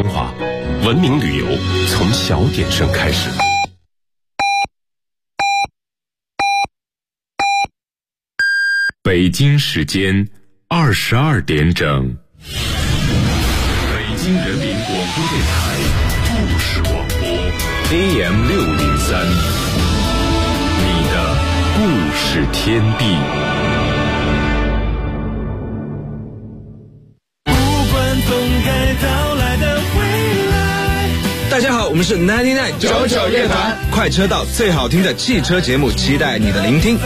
华，文明旅游从小点声开始。北京时间22点整，北京人民广播电台故事广播 AM603， 你的故事天地。 大家好，我们是99乐团，快车道最好听的汽车节目，期待你的聆听。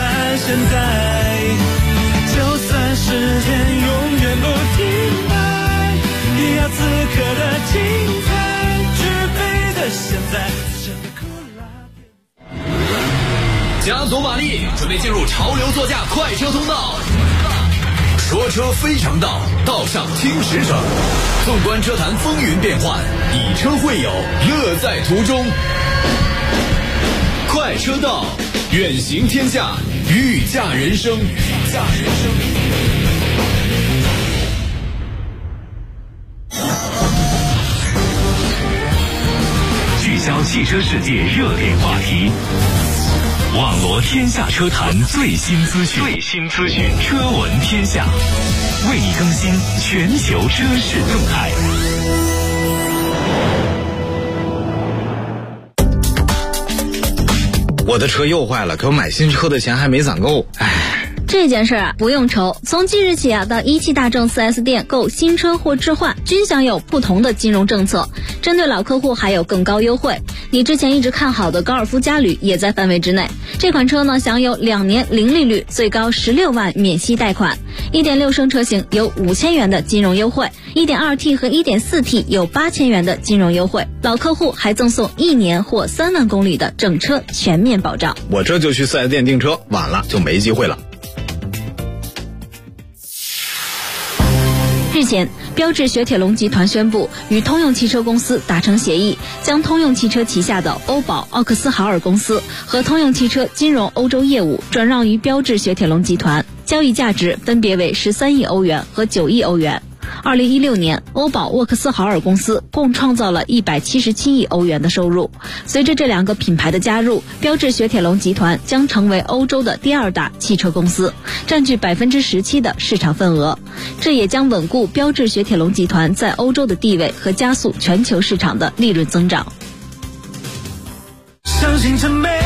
就算时间永远不停摆，也要此刻的精彩，举杯的现在，真酷啦！ 加足马力，准备进入潮流座驾快车通道。说车非常道，道上听实诚。纵观车坛风云变幻，以车会友，乐在途中。快车道，远行天下，御驾人生。 聚焦汽车世界热点话题，网罗天下车坛最新资讯，车闻天下，为你更新全球车市动态。 我的车又坏了，可我买新车的钱还没攒够， 这件事啊不用愁，从即日起啊，到一汽大众 4S 店购新车或置换均享有不同的金融政策，针对老客户还有更高优惠。你之前一直看好的高尔夫嘉旅也在范围之内，这款车呢享有2年零利率，最高16万免息贷款，1.6升车型有5000元的金融优惠， 1.2T 和 1.4T 有8000元的金融优惠，老客户还赠送1年或3万公里的整车全面保障。 我这就去 4S 店订车，晚了就没机会了。 日前，标致雪铁龙集团宣布与通用汽车公司达成协议，将通用汽车旗下的欧宝奥克斯豪尔公司和通用汽车金融欧洲业务转让于标致雪铁龙集团，交易价值分别为13亿欧元和9亿欧元。2016年，欧宝沃克斯豪尔公司共创造了177亿欧元的收入。随着这两个品牌的加入，标致雪铁龙集团将成为欧洲的第2大汽车公司，占据17%的市场份额。这也将稳固标致雪铁龙集团在欧洲的地位和加速全球市场的利润增长。 相信这每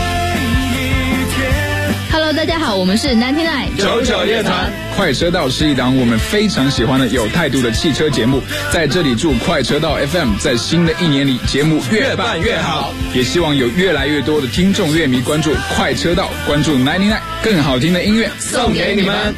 Hello， 大家好，我们是 99乐团。 快车道是一档我们非常喜欢的有态度的汽车节目，在这里祝快车道 FM 在新的一年里节目越办越好，也希望有越来越多的听众乐迷关注快车道，关注99，更好听的音乐送给你们。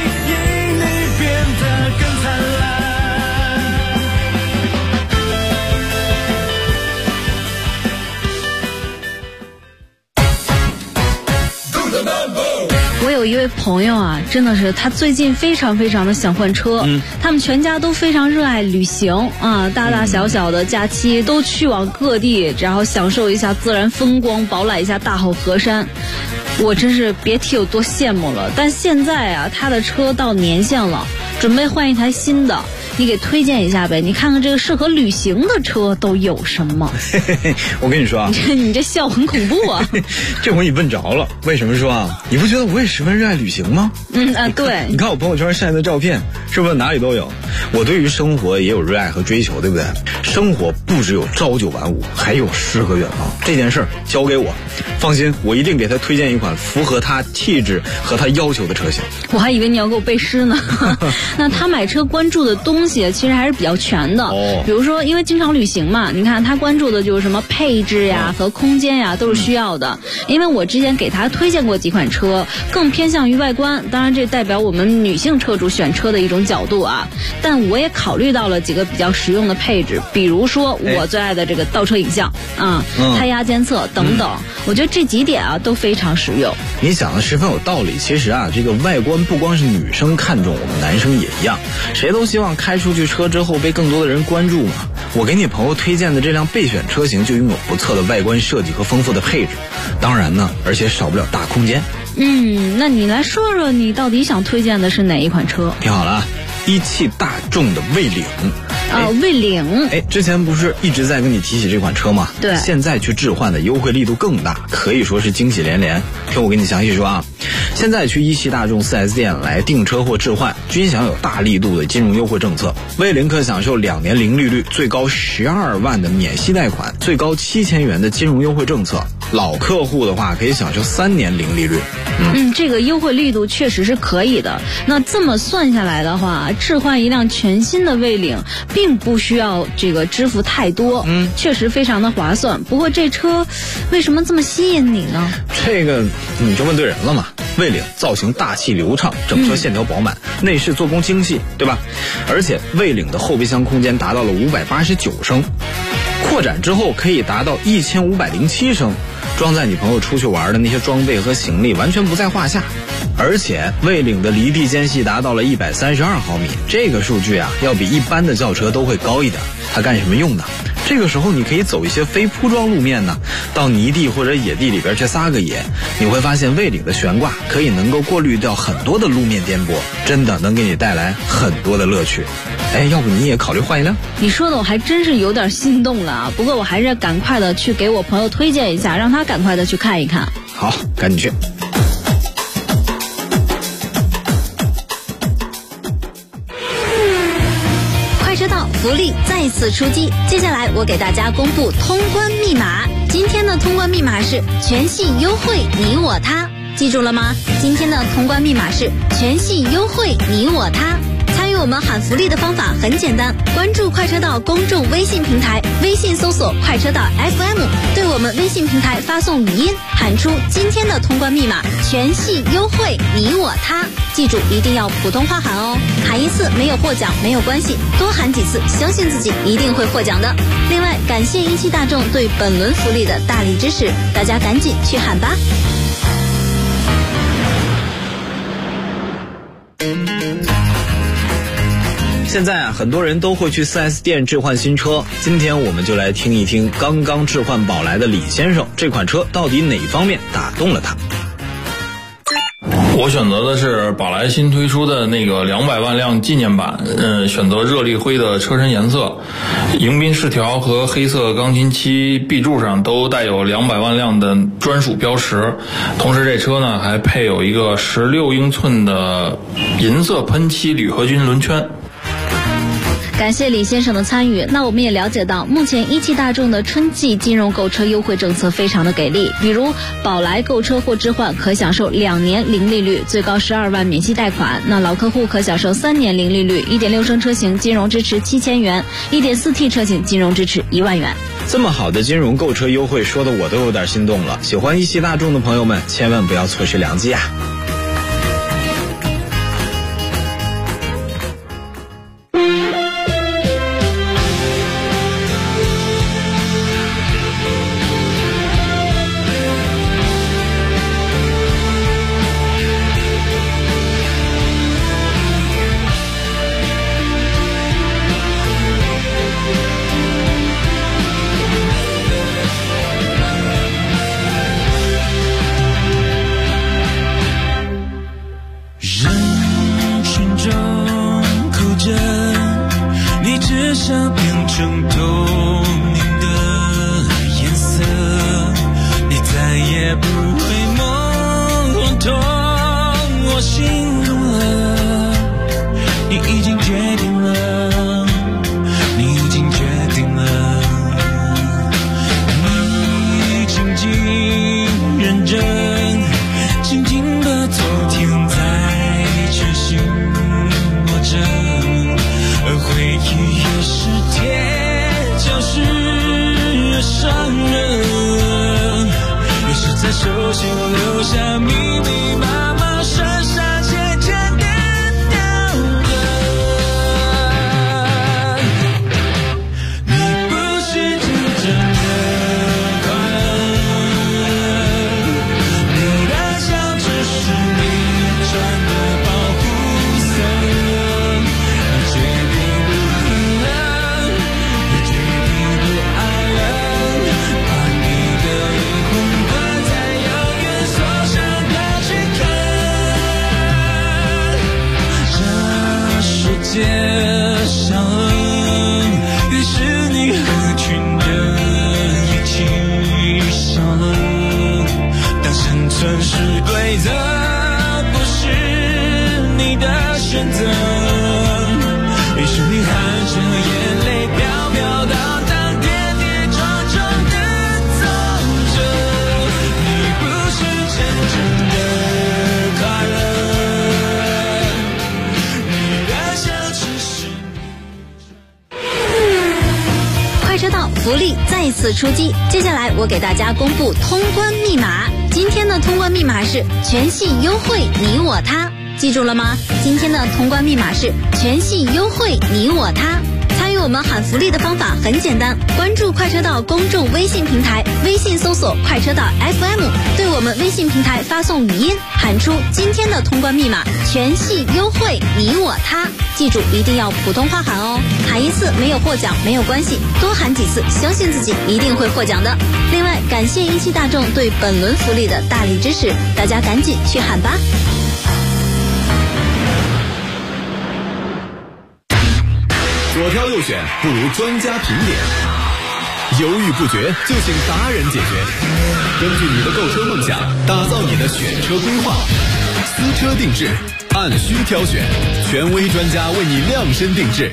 我有一位朋友啊，真的是他最近非常的想换车，他们全家都非常热爱旅行啊，大大小小的假期都去往各地，然后享受一下自然风光，饱览一下大好河山。我真是别提有多羡慕了。但现在啊，他的车到年限了，准备换一台新的，你给推荐一下呗？你看看这个适合旅行的车都有什么？ 我跟你说啊， 你这笑很恐怖啊！ 这回你问着了，为什么说啊？你不觉得我也十分热爱旅行吗？ 对。 你看我朋友圈晒的照片，是不是哪里都有？我对于生活也有热爱和追求，对不对？生活不只有朝九晚五，还有诗和远方。这件事儿交给我，放心，我一定给他推荐一款符合他气质和他要求的车型。 我还以为你要给我背诗呢。那他买车关注的东西其实还是比较全的，比如说因为经常旅行嘛，你看他关注的就是什么配置呀和空间呀都是需要的。因为我之前给他推荐过几款车，更偏向于外观，当然这代表我们女性车主选车的一种角度啊，但我也考虑到了几个比较实用的配置，比如说我最爱的这个倒车影像啊，胎压监测等等，我觉得这几点啊都非常实用。 你讲的十分有道理。其实啊，这个外观不光是女生看重，我们男生也一样，谁都希望开出去车之后被更多的人关注嘛。我给你朋友推荐的这辆备选车型就拥有不错的外观设计和丰富的配置，当然呢，而且少不了大空间。 那你来说说你到底想推荐的是哪一款车？ 听好了啊，一汽大众的蔚领。 魏领。 之前不是一直在跟你提起这款车吗？ 对， 现在去置换的优惠力度更大，可以说是惊喜连连。听我给你详细说啊，现在去一汽大众 4S 店来订车或置换，均享有大力度的金融优惠政策。魏领可享受2年零利率，最高12万的免息贷款，最高7000元的金融优惠政策。老客户的话可以享受3年零利率。 这个优惠力度确实是可以的。那这么算下来的话，置换一辆全新的魏领并不需要这个支付太多，确实非常的划算。不过这车为什么这么吸引你呢？ 这个你就问对人了嘛。魏领造型大气流畅，整车线条饱满，内饰做工精细，对吧？而且魏领的后备箱空间达到了589升，扩展之后可以达到1507升，装载你朋友出去玩的那些装备和行李完全不在话下。而且魏领的离地间隙达到了132毫米，这个数据啊要比一般的轿车都会高一点。它干什么用的？这个时候你可以走一些非铺装路面呢，到泥地或者野地里边去撒个野，你会发现魏领的悬挂可以能够过滤掉很多的路面颠簸，真的能给你带来很多的乐趣。要不你也考虑换一辆？ 你说的我还真是有点心动了啊！不过我还是赶快的去给我朋友推荐一下，让他赶快的去看一看。 好，赶紧去。 车道福利再次出击，接下来我给大家公布通关密码。今天的通关密码是全系优惠你我他，记住了吗？今天的通关密码是全系优惠你我他。参与我们喊福利的方法很简单，关注快车道公众微信平台，微信搜索快车道 FM， 对我们微信平台发送语音，喊出今天的通关密码全系优惠你我他。记住一定要普通话喊哦，喊一次没有获奖没有关系，多喊几次，相信自己一定会获奖的。另外感谢一汽大众对本轮福利的大力支持，大家赶紧去喊吧。 现在啊，很多人都会去 4S 店置换新车。今天我们就来听一听刚刚置换宝来的李先生，这款车到底哪方面打动了他？ 我选择的是宝来新推出的那个200万辆纪念版，选择热力灰的车身颜色，迎宾饰条和黑色钢琴漆壁柱上都带有200万辆的专属标识。同时这车呢还配有一个16英寸的银色喷漆铝合金轮圈。 感谢李先生的参与。那我们也了解到，目前一汽大众的春季金融购车优惠政策非常的给力，比如宝来购车或置换可享受2年零利率，最高12万免息贷款。那老客户可享受3年零利率，1.6升车型金融支持7000元，1.4T 车型金融支持1万元。 这么好的金融购车优惠，说的我都有点心动了。喜欢一汽大众的朋友们，千万不要错失良机啊！ 对的不是你的选择，于是你含着眼泪飘飘荡荡，跌跌撞撞的走着，你不是真正的快乐，你的笑只是快车道福利再次出击，接下来我给大家公布通关密码。今天的通关密码是全系优惠你我他，记住了吗？今天的通关密码是全系优惠你我他。参与我们喊福利的方法很简单，关注快车道公众微信平台，微信搜索快车道 FM， 对我们微信平台发送语音，喊出今天的通关密码全系优惠你我他，记住一定要普通话喊哦，喊一次没有获奖没有关系，多喊几次，相信自己一定会获奖的。另外感谢一汽大众对本轮福利的大力支持，大家赶紧去喊吧。 左挑右选不如专家评点，犹豫不决就请达人解决。根据你的购车梦想，打造你的选车规划，私车定制，按需挑选，权威专家为你量身定制。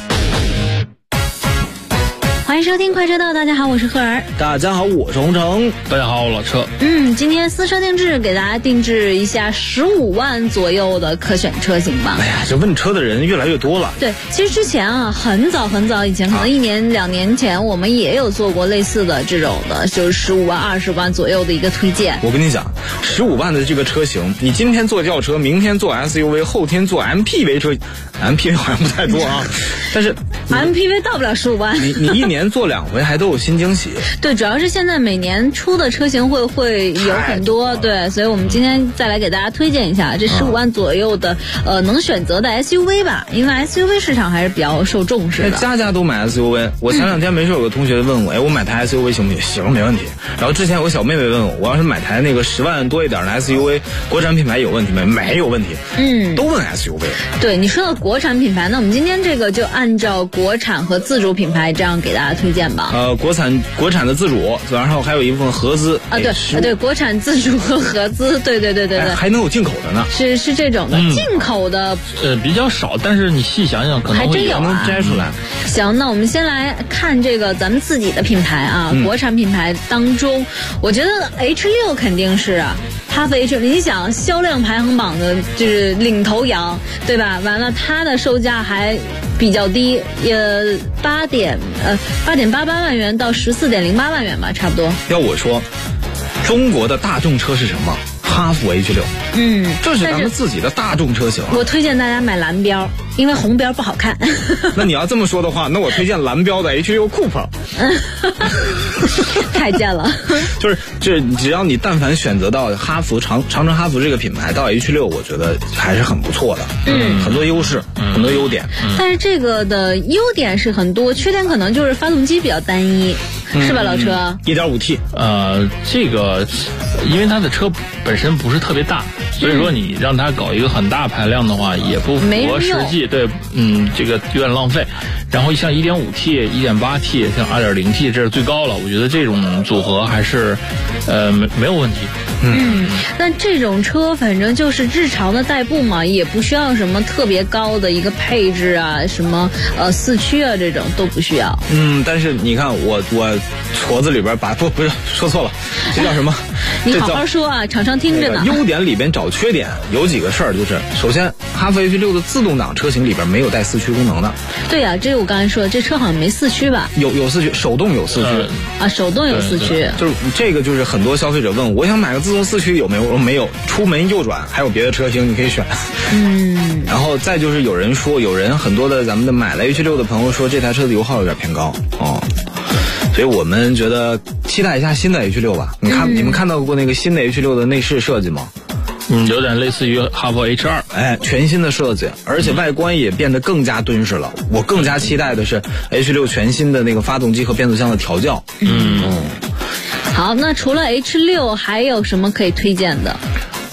欢迎收听快车道，大家好，我是赫儿。 大家好，我是洪城。 大家好，我老车。 今天私车定制给大家定制一下15万左右的可选车型吧。 哎呀，这问车的人越来越多了。 对，其实之前啊，很早以前，可能1年2年前，我们也有做过类似的这种的，就是15万20万左右的一个推荐。 我跟你讲，15万的这个车型，你今天做轿车，明天做 SUV， 后天做 MPV 车，MPV 好像不太多啊，但是 MPV 到不了15万。 你一年做2回还都有新惊喜。 对，主要是现在每年出的车型会有很多，对，所以我们今天再来给大家推荐一下这15万左右的能选择的 SUV 吧，因为 SUV 市场还是比较受重视的。 家家都买 SUV， 我前2天没事有个同学问我，我买台 SUV 行不行？行，没问题。然后之前有个小妹妹问我，我要是买台那个10万多一点的 SUV， 国产品牌有问题没？没有问题。都问 SUV。对， 你说到国产品牌，那我们今天这个就按照国产和自主品牌这样给大家推荐吧。 国产的自主，然后还有一部分合资啊，对，国产自主和合资，对， 还能有进口的呢。 是这种的，进口的比较少，但是你细想想可能还真有能摘出来。 行，那我们先来看这个咱们自己的品牌啊，国产品牌当中，我觉得 H6 肯定是啊。哈弗 H6， 你想销量排行榜的就是领头羊，对吧？完了，它的售价还比较低，8.88万元到14.08万元吧，差不多。 要我说，中国的大众车是什么？哈弗 H6，这是咱们自己的大众车型。 我推荐大家买蓝标，因为红标不好看。 那你要这么说的话，那我推荐蓝标的 H6 Coupe。 太贱了。 就是只要你但凡选择到哈弗长城哈弗这个品牌到 H6， 我觉得还是很不错的。很多优势，很多优点。 但是这个的优点是很多，缺点可能就是发动机比较单一，是吧，老车 ？1.5T。 这个因为它的车本身不是特别大，所以说你让它搞一个很大排量的话，也不符合实际。对，这个有点浪费。然后像 1.5T、1.8T、像 2.0T， 这是最高了。我觉得这种组合还是没有问题。 那这种车反正就是日常的代步嘛，也不需要什么特别高的一个配置啊，什么4驱啊这种都不需要。 但是你看我矬子里边不是说错了，这叫什么？ 你好好说啊，厂商听着呢。 优点里边找缺点有几个事儿，就是首先哈弗 H6 的自动挡车型里边没有带4驱功能的。 对呀，这我刚才说的，这车好像没4驱吧？ 有4驱，手动有4驱手动有4驱。 就是这个，就是很多消费者问我想买个自动4驱有没有？我说没有，出门右转还有别的车型你可以选。然后再就是有人很多的咱们的买了 H6 的朋友说这台车的油耗有点偏高所以我们觉得期待一下新的 H6 吧。你们看到过那个新的 H6 的内饰设计吗？ 有点类似于哈弗 H2， 全新的设计，而且外观也变得更加敦实了。我更加期待的是 H6 全新的那个发动机和变速箱的调教。 好，那除了 H6 还有什么可以推荐的？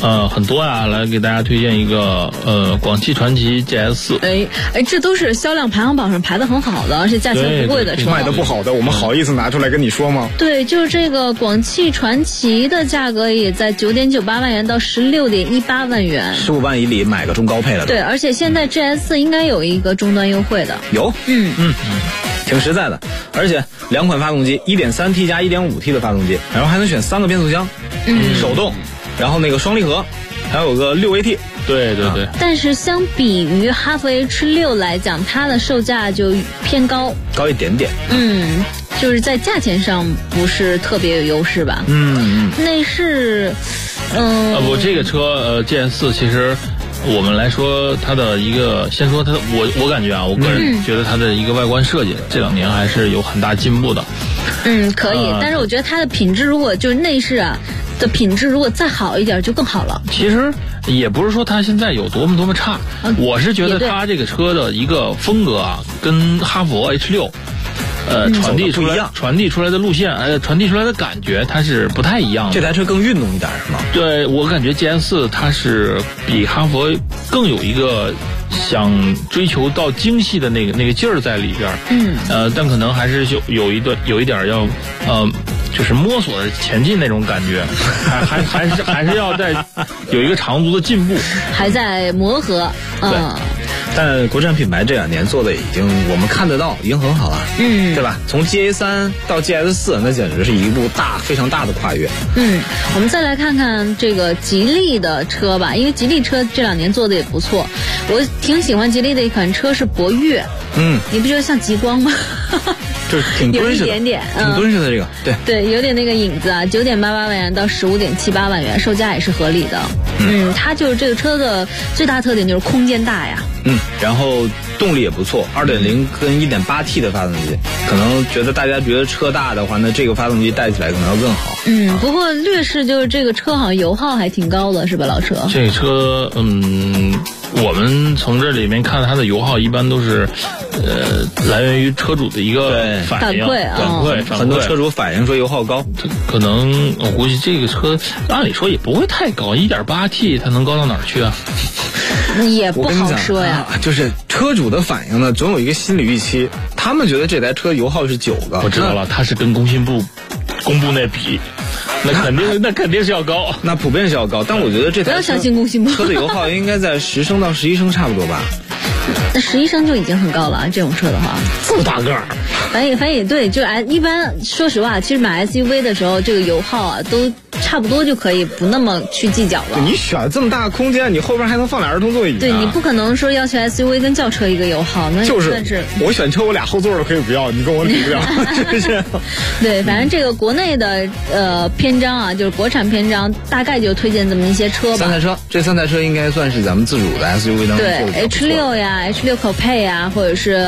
很多啊，来给大家推荐一个广汽传祺 GS4。 这都是销量排行榜上排的很好的，而且价钱不贵的车。 卖的不好的，我们好意思拿出来跟你说吗？ 对，就是这个广汽传祺的价格也在9.98万元到16.18万元 ，15万以里买个中高配了。 对，而且现在 GS4 应该有一个终端优惠的。 有，挺实在的，而且2款发动机，1.3T 加 1.5T 的发动机，然后还能选3个变速箱，手动，然后那个双离合，还有个6AT。 对。 但是相比于哈弗 H6 来讲，它的售价就偏高一点点。 就是在价钱上不是特别有优势吧。内饰， 这个车GS4 其实。我们来说它的一个，先说它的，我感觉啊，我个人觉得它的一个外观设计，这2年还是有很大进步的。 可以，但是我觉得它的品质，如果就是内饰啊的品质，如果再好一点就更好了。 其实也不是说它现在有多么差，我是觉得它这个车的一个风格啊，跟哈弗 H6。传递出来的路线，传递出来的感觉，它是不太一样的。 这台车更运动一点是吗？ 对，我感觉 GS4 它是比哈弗更有一个想追求到精细的那个劲儿在里边。但可能还是有一点要就是摸索着前进那种感觉，还是要再有一个长足的进步， 还在磨合。 对。但国产品牌这2年做的已经我们看得到，已经很好了，对吧？从 GA3 到 GS4， 那简直是一部非常大的跨越。 我们再来看看这个吉利的车吧，因为吉利车这2年做的也不错，我挺喜欢吉利的一款车是博越。你不觉得像极光吗？ 就是挺敦实的， 有一点， 挺敦实的这个， 对，有点那个影子啊。9.88万元到15.78万元，售价也是合理的。它就是这个车的最大特点就是空间大呀。 然后动力也不错，2.0跟 1.8T 的发动机，可能大家觉得车大的话，那这个发动机带起来可能要更好。 不过劣势就是这个车好像油耗还挺高的，是吧，老车？ 这个车，我们从这里面看它的油耗一般都是，来源于车主的一个反馈， 很多车主反映说油耗高。 可能我估计这个车按理说也不会太高，1.8T 它能高到哪儿去啊？ 也不好说呀。 就是车主的反应呢，总有一个心理预期，他们觉得这台车油耗是9个。 我知道了，它是跟工信部公布那比。那肯定是要高， 那普遍是要高，但我觉得这台不要相信工信部车的油耗应该在10升到11升差不多吧。 那11升就已经很高了，这种车的话， 这么大个儿。 反正也对，就一般说实话，其实买 SUV 的时候，这个油耗啊都差不多就可以不那么去计较了。 你选这么大空间，你后边还能放俩儿童座椅。 对，你不可能说要求 SUV 跟轿车一个油耗，那就是我选车，我俩后座都可以不要，你跟我比不了，是不是？ 对，反正这个国内的篇章啊，就是国产篇章，大概就推荐这么一些车吧。 这3台车应该算是咱们自主的 SUV 当中对 H6 呀、H6 Coupe 呀，或者是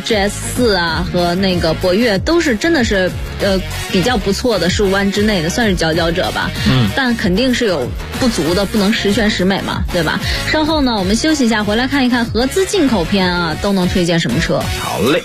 GS4 啊和那个博越，都是真的是比较不错的，15万之内的，算是佼佼者吧。但肯定是有不足的，不能十全十美嘛，对吧？稍后呢，我们休息一下，回来看一看合资进口篇啊，都能推荐什么车？ 好嘞。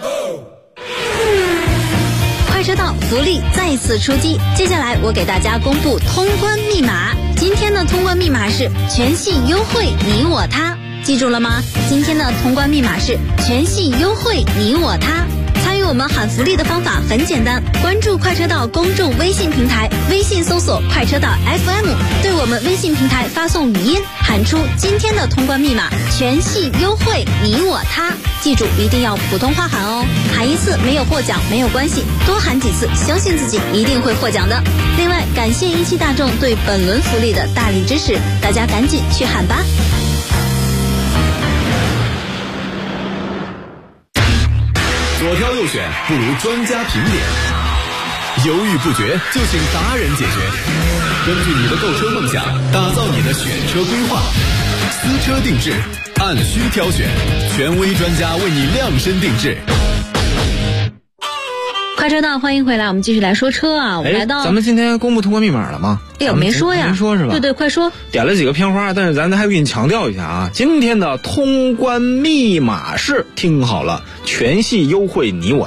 快车道福利再次出击，接下来我给大家公布通关密码。今天的通关密码是全系优惠你我他，记住了吗？今天的通关密码是全系优惠你我他。参与我们喊福利的方法很简单，关注快车道公众微信平台，微信搜索快车道 FM， 对我们微信平台发送语音，喊出今天的通关密码全系优惠你我他，记住一定要普通话喊哦，喊一次没有获奖没有关系，多喊几次，相信自己一定会获奖的。另外感谢一汽大众对本轮福利的大力支持，大家赶紧去喊吧。 左挑右选不如专家评点，犹豫不决就请达人解决。根据你的购车梦想，打造你的选车规划，私车定制，按需挑选，权威专家为你量身定制。 快车道，欢迎回来，我们继续来说车啊。我们来到， 咱们今天公布通关密码了吗？ 哎呦，没说呀， 没说是吧？ 对，快说。 点了几个片花，但是咱还给你强调一下啊，今天的通关密码是，听好了，全系优惠你我他。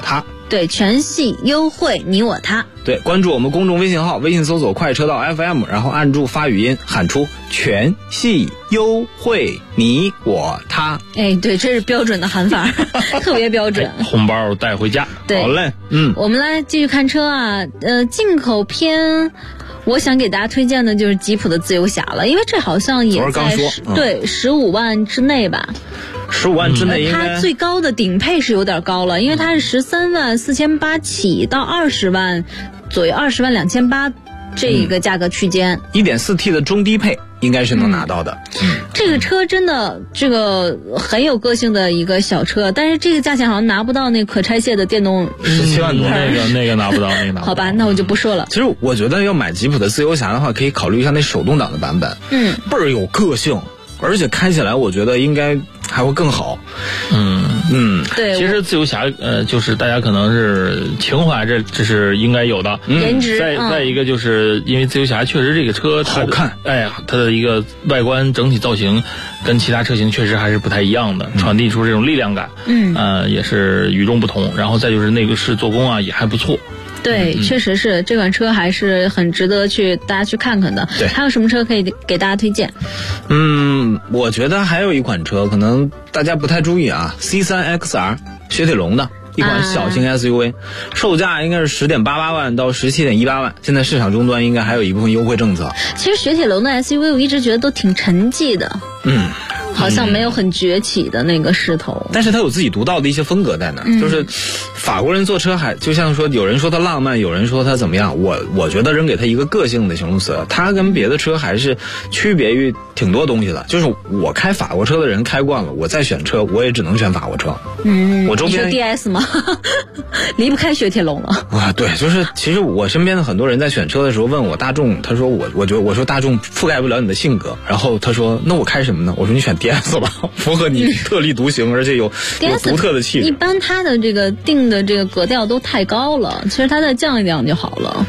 对，全系优惠你我他。 对，关注我们公众微信号，微信搜索快车道 FM， 然后按住发语音喊出全系优惠你我他。 哎，对，这是标准的喊法，特别标准。 红包带回家。 对， 好嘞， 我们来继续看车啊，进口篇。我想给大家推荐的就是吉普的自由侠了，因为这好像也在对15万之内吧。 15万之内应该， 它最高的顶配是有点高了，因为它是13万4800起到20万左右，20万2800这一个价格区间。 1.4T 的中低配应该是能拿到的。 这个车真的很有个性的一个小车，但是这个价钱好像拿不到那可拆卸的电动 17万多， 那个拿不到，那个拿不到。 好吧，那我就不说了。 其实我觉得要买吉普的自由侠的话，可以考虑一下那手动挡的版本，倍儿有个性，而且开起来我觉得应该还会更好。 对。 其实自由侠就是大家可能是情怀，这是应该有的。 颜值。 再一个就是因为自由侠确实这个车好看， 它的一个外观整体造型跟其他车型确实还是不太一样的，传递出这种力量感。也是与众不同。然后再就是内饰做工啊也还不错。 对，确实是这款车还是很值得大家去看看的。 对， 还有什么车可以给大家推荐？ 我觉得还有一款车可能大家不太注意啊 ，C3 XR 雪铁龙的一款小型 SUV，售价应该是10.88万到17.18万，现在市场终端应该还有一部分优惠政策。 其实雪铁龙的 SUV 我一直觉得都挺沉寂的。好像没有很崛起的那个势头， 但是它有自己独到的一些风格在那儿。就是法国人做车就像说，有人说它浪漫，有人说它怎么样，我觉得扔给它一个个性的形容词，它跟别的车还是区别于挺多东西的。就是我开法国车的人开惯了，我再选车我也只能选法国车。我周边你说 DS 吗？离不开雪铁龙了啊。对，就是其实我身边的很多人在选车的时候问我大众，他说我说大众覆盖不了你的性格，然后他说那我开什么呢？我说你选 DS 吧，符合你特立独行，而且有独特的气质。 一般它的这个定的这个格调都太高了，其实它再降一降就好了。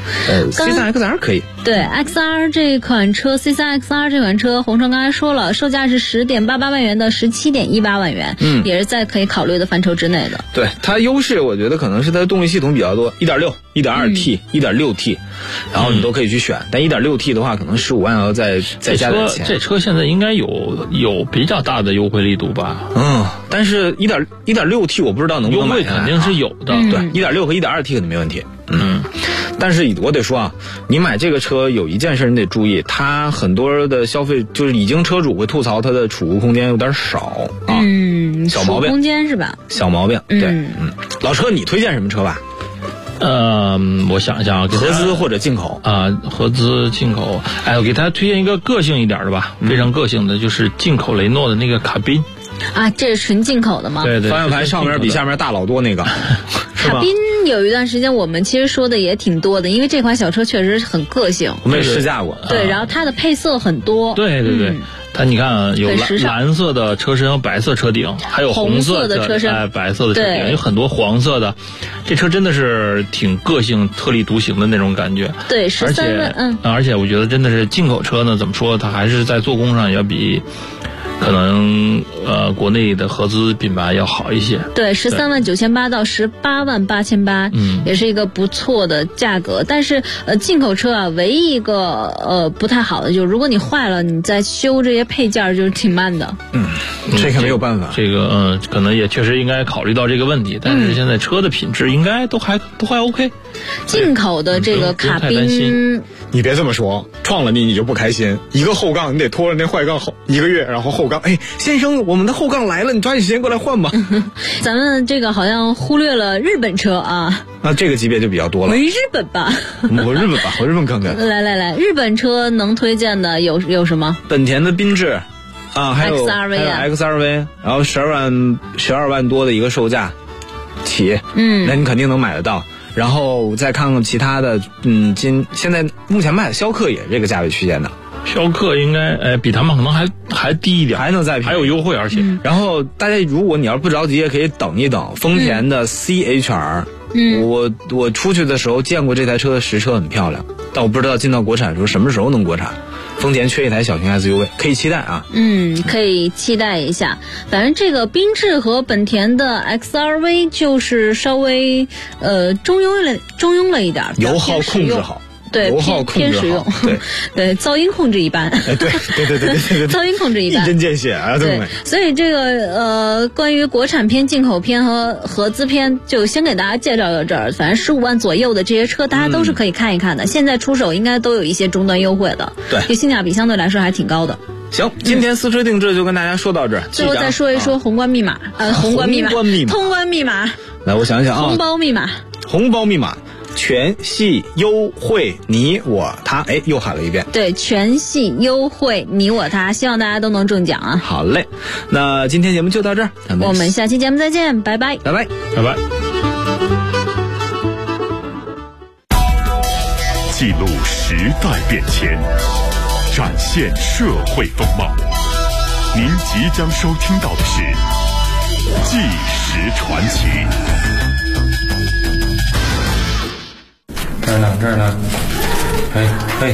C3 XR 可以。 对 XR 这款车 C3 XR 这款车，洪成刚才说了，售价是10.88万元到17.18万元，也是在可以考虑的范畴之内的。 对，它优势我觉得可能是它的动力系统比较多，1.6、1.2T、1.6T，然后你都可以去选。但 1.6T 的话，可能15万要再加点钱。 这车现在应该有比较大的优惠力度吧？ 但是1.6T 我不知道能不能买。 优惠肯定是有的。 对，1.6和 1.2T 肯定没问题。但是我得说啊，你买这个车有一件事你得注意，它很多的消费就是已经车主会吐槽它的储物空间有点少啊，小毛病。 空间是吧？ 小毛病。对，老车你推荐什么车吧？ 我想一下啊， 合资或者进口啊，合资进口。我给大家推荐一个个性一点的吧，非常个性的，就是进口雷诺的那个卡宾。 啊，这是纯进口的吗？ 对， 方向盘上面比下面大老多那个。 卡宾有一段时间我们其实说的也挺多的，因为这款小车确实很个性。 我们也试驾过。 对，然后它的配色很多。 对。它你看有蓝色的车身、白色车顶，还有红色的车身、 白色的车顶，有很多黄色的。这车真的是挺个性、特立独行的那种感觉。 对，13万。 而且我觉得真的是进口车呢，怎么说，它还是在做工上要比可能国内的合资品牌要好一些。 对，13万9800到18万8800，也是一个不错的价格。但是进口车啊，唯一一个不太好的就是，如果你坏了，你再修这些配件就是挺慢的。 这个没有办法。 这个可能也确实应该考虑到这个问题，但是现在车的品质应该都还 OK。 进口的这个卡宾。 你别这么说，撞了你就不开心。一个后杠你得拖着那坏杠1个月，然后后杠，先生，我们的后杠来了，你抓紧时间过来换吧。 咱们这个好像忽略了日本车啊。 那这个级别就比较多了。 回日本吧。 我日本看看。 来，日本车能推荐的有什么？ 本田的缤智啊，还有 XRV， 然后12万多的一个售价起，那你肯定能买得到。然后再看看其他的，现在目前卖的逍客也是这个价位区间的。 逍客应该比他们可能还低一点， 还能再还有优惠，而且。 然后大家如果你要是不着急，也可以等一等丰田的 CHR。我出去的时候见过这台车的实车很漂亮，但我不知道进到国产的时候什么时候能国产。 丰田缺一台小型 SUV， 可以期待啊。 可以期待一下。反正这个缤智和本田的 XR-V 就是稍微中庸了一点， 油耗控制好。 对， 油耗控制好， 偏实用，对，噪音控制一般， 对， 噪音控制一般， 一针见血啊， 对。所以这个关于国产片、进口片和合资片，就先给大家介绍到这儿。反正15万左右的这些车，大家都是可以看一看的。现在出手应该都有一些终端优惠的， 对， 这性价比相对来说还挺高的。 行，今天私车定制就跟大家说到这儿。 最后再说一说宏观密码，通关密码。 来，我想想啊， 红包密码。全系优惠你我他，又喊了一遍。对，全系优惠你我他，希望大家都能中奖啊！好嘞，那今天节目就到这儿，我们下期节目再见，拜拜，拜拜，拜拜。 记录时代变迁，展现社会风貌。您即将收听到的是《纪实传奇》。 这儿呢，嘿，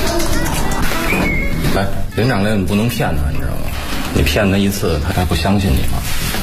来，领长来，你不能骗他，你知道吗？你骗他一次，他还不相信你吗？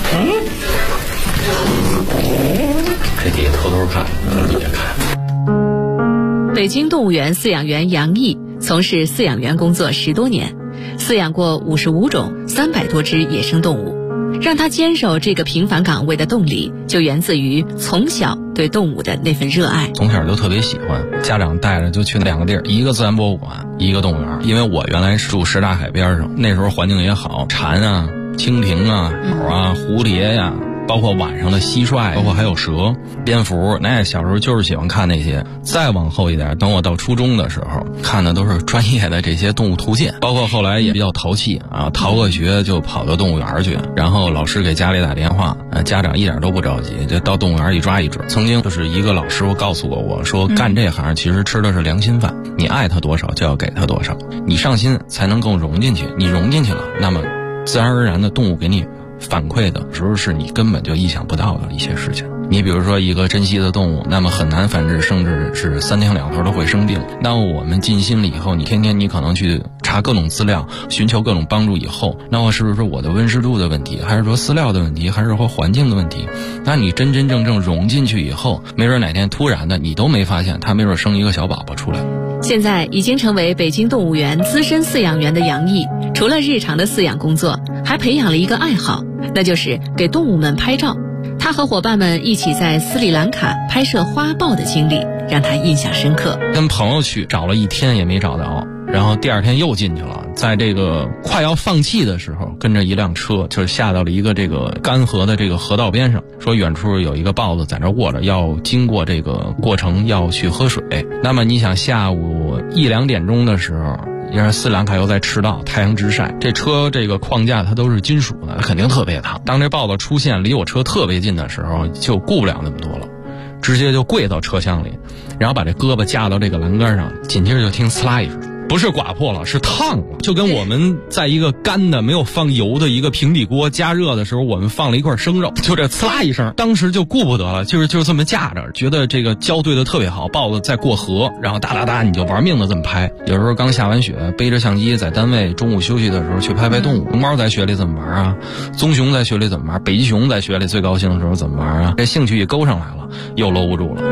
这底下偷偷看，底下看。 北京动物园饲养员杨毅从事饲养员工作10多年，饲养过55种300多只野生动物。让他坚守这个平凡岗位的动力，就源自于从小对动物的那份热爱。 从小就特别喜欢，家长带着就去2个地儿，一个自然博物馆，一个动物园。因为我原来住什刹海边上，那时候环境也好，蝉啊、蜻蜓啊、鸟啊、蝴蝶呀，包括晚上的蟋蟀，包括还有蛇、蝙蝠，那小时候就是喜欢看那些。再往后一点，等我到初中的时候，看的都是专业的这些动物图鉴，包括后来也比较淘气啊，逃个学就跑到动物园去，然后老师给家里打电话，家长一点都不着急，就到动物园一抓一只。曾经就是一个老师傅告诉过我说，干这行其实吃的是良心饭，你爱他多少就要给他多少，你上心才能更融进去，你融进去了，那么自然而然的动物给你反馈的时候是你根本就意想不到的一些事情。你比如说一个珍稀的动物，那么很难繁殖，甚至是3天2头都会生病。那我们尽心了以后，你天天你可能去查各种资料，寻求各种帮助以后，那我是不是我的温湿度的问题，还是说饲料的问题，还是说环境的问题？那你真真正正融进去以后，没准哪天突然的你都没发现，它没准生一个小宝宝出来。 现在已经成为北京动物园资深饲养员的杨毅，除了日常的饲养工作，还培养了一个爱好，那就是给动物们拍照。他和伙伴们一起在斯里兰卡拍摄花豹的经历让他印象深刻。 跟朋友去找了1天也没找到，然后第2天又进去了，在这个快要放弃的时候，跟着一辆车就是下到了一个这个干涸的这个河道边上，说远处有一个豹子在那卧着，要经过这个过程要去喝水。那么你想下午1、2点钟的时候，因为斯里兰卡又在赤道，太阳直晒，这车这个框架它都是金属的，肯定特别烫。当这豹子出现离我车特别近的时候，就顾不了那么多了，直接就跪到车厢里，然后把这胳膊架到这个栏杆上，紧接着就听呲啦一声，不是刮破了，是烫了，就跟我们在一个干的没有放油的一个平底锅加热的时候，我们放了一块生肉，就这呲啦一声，当时就顾不得了，就是这么架着，觉得这个胶对的特别好，豹子在过河，然后哒哒哒你就玩命的这么拍。有时候刚下完雪，背着相机在单位中午休息的时候去拍动物。熊猫在雪里怎么玩啊？棕熊在雪里怎么玩？北极熊在雪里最高兴的时候怎么玩啊？这兴趣一勾上来了，又搂不住了。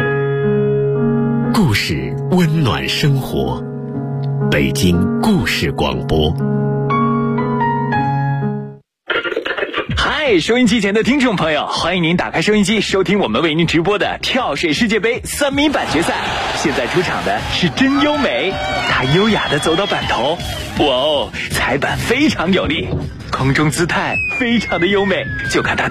故事温暖生活，北京故事广播。 嗨，收音机前的听众朋友，欢迎您打开收音机，收听我们为您直播的跳水世界杯3米板决赛。现在出场的是真优美，她优雅地走到板头，哇哦，踩板非常有力，空中姿态非常的优美，就看她